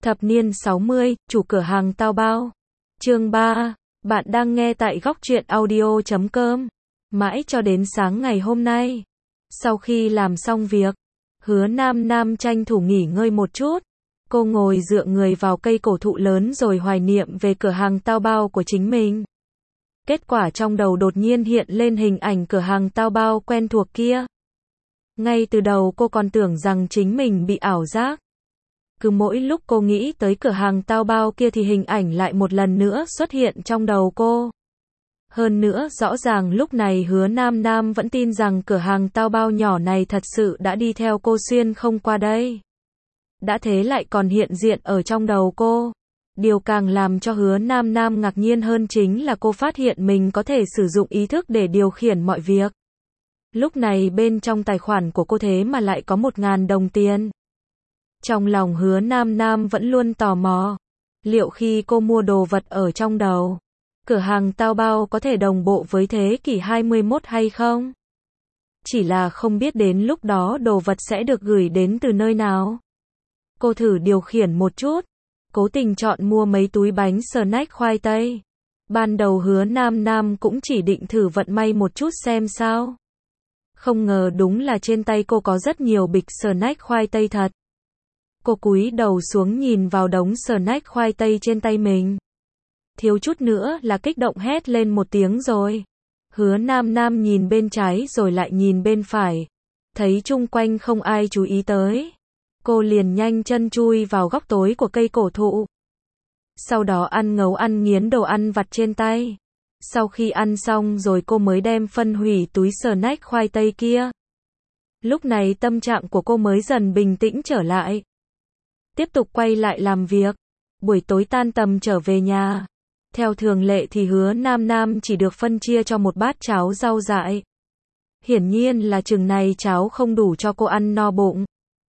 Thập niên 60, chủ cửa hàng Tao Bao. Chương 3. Bạn đang nghe tại góc truyện audio.com. Mãi cho đến sáng ngày hôm nay. Sau khi làm xong việc, Hứa Nam Nam tranh thủ nghỉ ngơi một chút. Cô ngồi dựa người vào cây cổ thụ lớn rồi hoài niệm về cửa hàng Tao Bao của chính mình. Kết quả trong đầu đột nhiên hiện lên hình ảnh cửa hàng Tao Bao quen thuộc kia. Ngay từ đầu cô còn tưởng rằng chính mình bị ảo giác. Cứ mỗi lúc cô nghĩ tới cửa hàng Tao Bao kia thì hình ảnh lại một lần nữa xuất hiện trong đầu cô. Hơn nữa rõ ràng lúc này Hứa Nam Nam vẫn tin rằng cửa hàng Tao Bao nhỏ này thật sự đã đi theo cô xuyên không qua đây. Đã thế lại còn hiện diện ở trong đầu cô. Điều càng làm cho Hứa Nam Nam ngạc nhiên hơn chính là cô phát hiện mình có thể sử dụng ý thức để điều khiển mọi việc. Lúc này bên trong tài khoản của cô thế mà lại có 1.000 đồng tiền. Trong lòng Hứa Nam Nam vẫn luôn tò mò. Liệu khi cô mua đồ vật ở trong đầu, cửa hàng Tao Bao có thể đồng bộ với thế kỷ 21 hay không? Chỉ là không biết đến lúc đó đồ vật sẽ được gửi đến từ nơi nào. Cô thử điều khiển một chút. Cố tình chọn mua mấy túi bánh snack khoai tây. Ban đầu Hứa Nam Nam cũng chỉ định thử vận may một chút xem sao. Không ngờ đúng là trên tay cô có rất nhiều bịch snack khoai tây thật. Cô cúi đầu xuống nhìn vào đống snack khoai tây trên tay mình. Thiếu chút nữa là kích động hét lên một tiếng rồi. Hứa Nam Nam nhìn bên trái rồi lại nhìn bên phải. Thấy chung quanh không ai chú ý tới. Cô liền nhanh chân chui vào góc tối của cây cổ thụ. Sau đó ăn ngấu ăn nghiến đồ ăn vặt trên tay. Sau khi ăn xong rồi cô mới đem phân hủy túi snack khoai tây kia. Lúc này tâm trạng của cô mới dần bình tĩnh trở lại. Tiếp tục quay lại làm việc. Buổi tối tan tầm trở về nhà. Theo thường lệ thì Hứa Nam Nam chỉ được phân chia cho một bát cháo rau dại. Hiển nhiên là chừng này cháo không đủ cho cô ăn no bụng.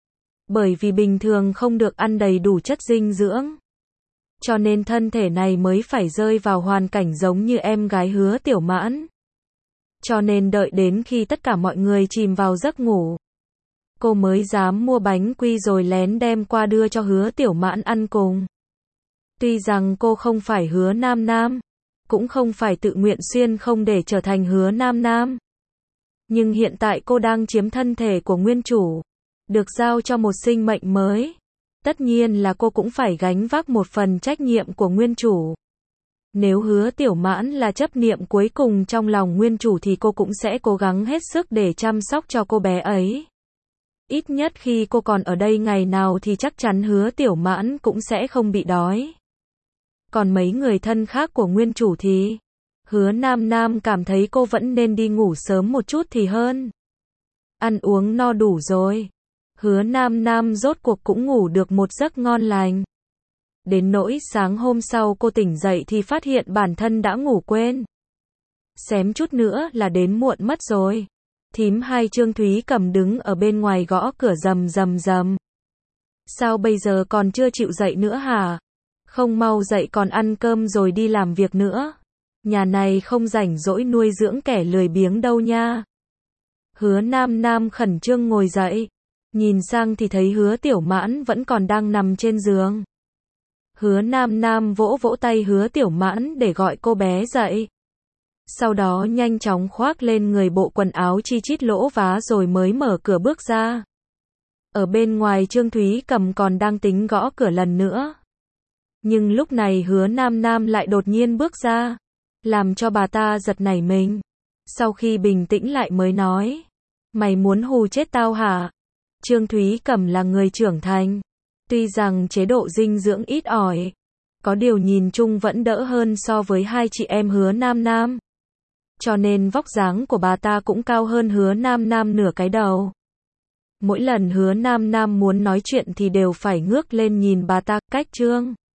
Bởi vì bình thường không được ăn đầy đủ chất dinh dưỡng. Cho nên thân thể này mới phải rơi vào hoàn cảnh giống như em gái Hứa Tiểu Mãn. Cho nên đợi đến khi tất cả mọi người chìm vào giấc ngủ, cô mới dám mua bánh quy rồi lén đem qua đưa cho Hứa Tiểu Mãn ăn cùng. Tuy rằng cô không phải Hứa Nam Nam, cũng không phải tự nguyện xuyên không để trở thành Hứa Nam Nam. Nhưng hiện tại cô đang chiếm thân thể của nguyên chủ, được giao cho một sinh mệnh mới. Tất nhiên là cô cũng phải gánh vác một phần trách nhiệm của nguyên chủ. Nếu Hứa Tiểu Mãn là chấp niệm cuối cùng trong lòng nguyên chủ thì cô cũng sẽ cố gắng hết sức để chăm sóc cho cô bé ấy. Ít nhất khi cô còn ở đây ngày nào thì chắc chắn Hứa Tiểu Mãn cũng sẽ không bị đói. Còn mấy người thân khác của nguyên chủ thì Hứa Nam Nam cảm thấy cô vẫn nên đi ngủ sớm một chút thì hơn. Ăn uống no đủ rồi, Hứa Nam Nam rốt cuộc cũng ngủ được một giấc ngon lành. Đến nỗi sáng hôm sau cô tỉnh dậy thì phát hiện bản thân đã ngủ quên. Xém chút nữa là đến muộn mất rồi. Thím hai Trương Thúy Cầm đứng ở bên ngoài gõ cửa rầm rầm rầm. Sao bây giờ còn chưa chịu dậy nữa hả? Không mau dậy còn ăn cơm rồi đi làm việc nữa. Nhà này không rảnh rỗi nuôi dưỡng kẻ lười biếng đâu nha. Hứa Nam Nam khẩn trương ngồi dậy. Nhìn sang thì thấy Hứa Tiểu Mãn vẫn còn đang nằm trên giường. Hứa Nam Nam vỗ vỗ tay Hứa Tiểu Mãn để gọi cô bé dậy. Sau đó nhanh chóng khoác lên người bộ quần áo chi chít lỗ vá rồi mới mở cửa bước ra. Ở bên ngoài Trương Thúy Cầm còn đang tính gõ cửa lần nữa. Nhưng lúc này Hứa Nam Nam lại đột nhiên bước ra, làm cho bà ta giật nảy mình. Sau khi bình tĩnh lại mới nói, mày muốn hù chết tao hả? Trương Thúy Cầm là người trưởng thành. Tuy rằng chế độ dinh dưỡng ít ỏi, có điều nhìn chung vẫn đỡ hơn so với hai chị em Hứa Nam Nam. Cho nên vóc dáng của bà ta cũng cao hơn Hứa Nam Nam nửa cái đầu. Mỗi lần Hứa Nam Nam muốn nói chuyện thì đều phải ngước lên nhìn bà ta. Cách Trương